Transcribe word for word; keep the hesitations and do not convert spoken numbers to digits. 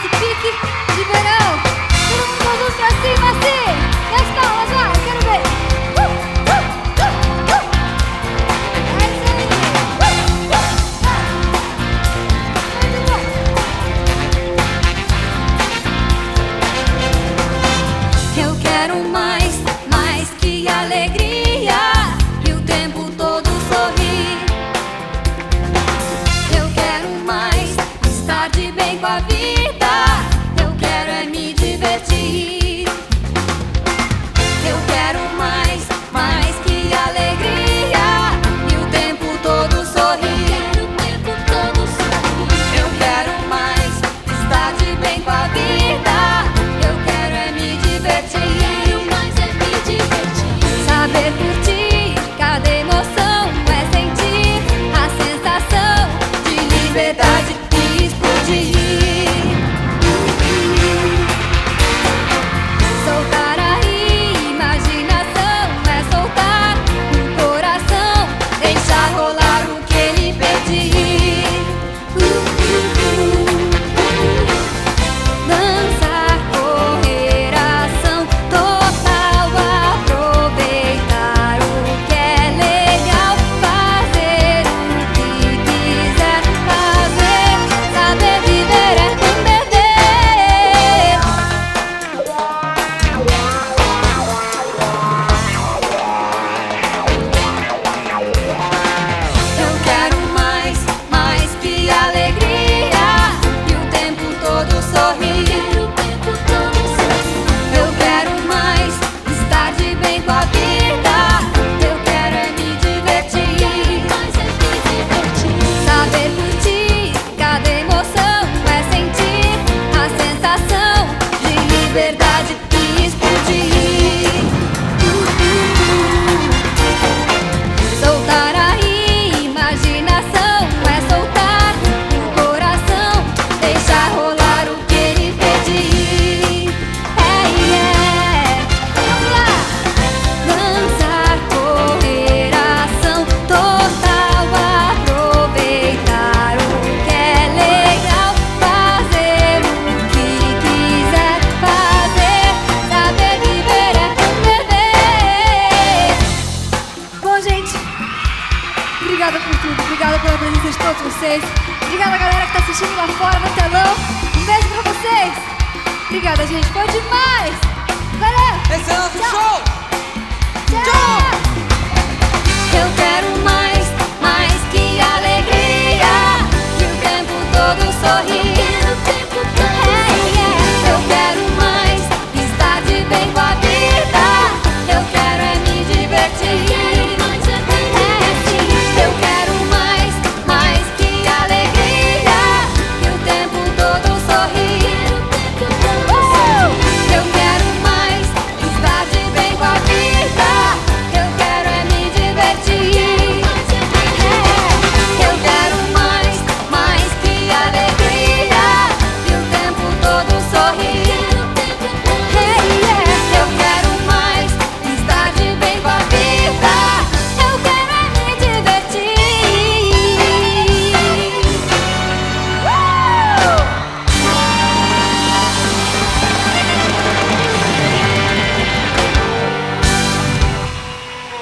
nesse pique de verão. Todo mundo com as luzes pra cima, assim. E as palmas, vai, quero ver. Uh, uh, uh, uh. É isso aí. Uh, uh, uh. Muito bom. Eu quero mais, mais que alegria. E o tempo todo sorrir. Eu quero mais, estar de bem com a vida. Eu quero é me divertir. Eu quero mais, mais que alegria. E o tempo todo sorrir. O tempo todo sorrir. Eu quero mais, estar de bem com a vida. Eu quero é me divertir. Eu mais é me divertir. Saber curtir cada emoção é sentir a sensação de liberdade e explodir. Soltar a imaginação é soltar o coração, deixar rolar o que ele pedir. Uh, uh, uh. Dançar, correr, ação total, aproveitar o que é legal, fazer o que quiser fazer, saber viver é beber. Eu quero mais, mais que alegria. E o tempo todo sorrir. Eu quero mais, estar de bem com a vida. Eu quero é me divertir. Saber curtir cada emoção é sentir a sensação de liberdade e explodir. Uh, uh, uh. Soltar a imaginação é soltar o coração, deixar rolar o que ele pedir. É, é. Vamos lá! Dançar, correr, ação total, aproveitar o que é legal, fazer o que quiser fazer, saber viver é beber. Bom, gente, obrigada por tudo, obrigada pela presença de todos vocês. Obrigada, galera que tá assistindo lá fora no telão. Um beijo pra vocês. Obrigada, gente, foi demais. Valeu. Esse é o nosso Tchau. show!